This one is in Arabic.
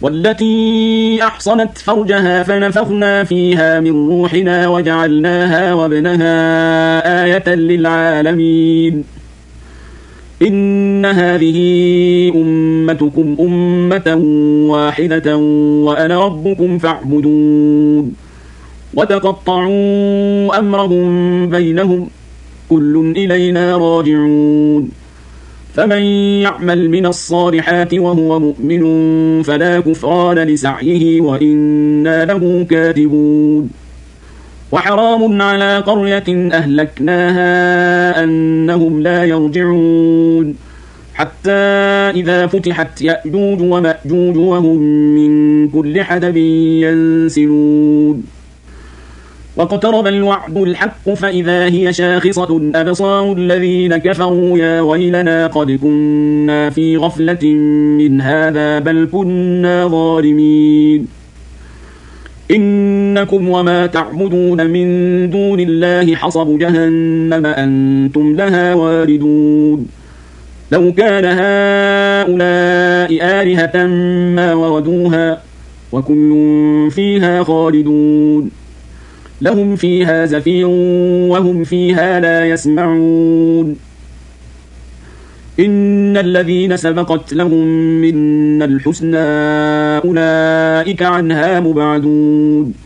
والتي أحصنت فرجها فنفخنا فيها من روحنا وجعلناها وابنها آية للعالمين إن هذه أمتكم أمة واحدة وأنا ربكم فاعبدون وتقطعوا أمرهم بينهم كل إلينا راجعون فمن يعمل من الصالحات وهو مؤمن فلا كفران لسعيه وإنا له كاتبون وحرام على قرية أهلكناها أنهم لا يرجعون حتى إذا فتحت يأجوج ومأجوج وهم من كل حدب ينسلون واقترب الوعد الحق فإذا هي شاخصة أبصار الذين كفروا يا ويلنا قد كنا في غفلة من هذا بل كنا ظالمين إنكم وما تعبدون من دون الله حصب جهنم أنتم لها واردون لو كان هؤلاء آلهة ما وردوها وكل فيها خالدون لهم فيها زفير وهم فيها لا يسمعون إن الذين سبقت لهم منا الحسنى أولئك عنها مبعدون